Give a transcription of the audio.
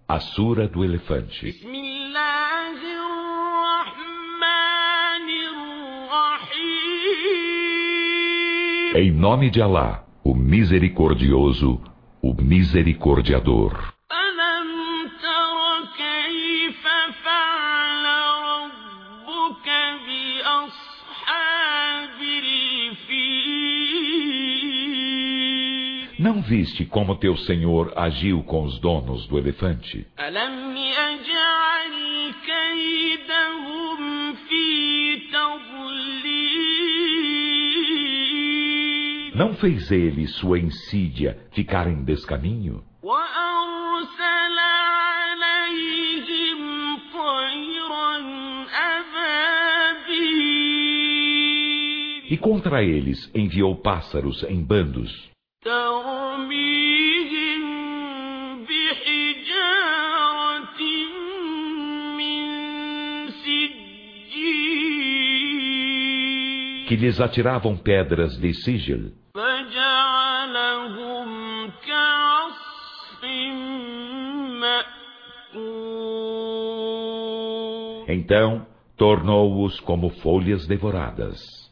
A Sura do Elefante. Em nome de Alá, o Misericordioso, o Misericordiador. Não viste como teu Senhor agiu com os donos do elefante? Não fez ele sua insídia ficar em descaminho? E contra eles enviou pássaros em bandos, que lhes atiravam pedras de sigil. Então tornou-os como folhas devoradas.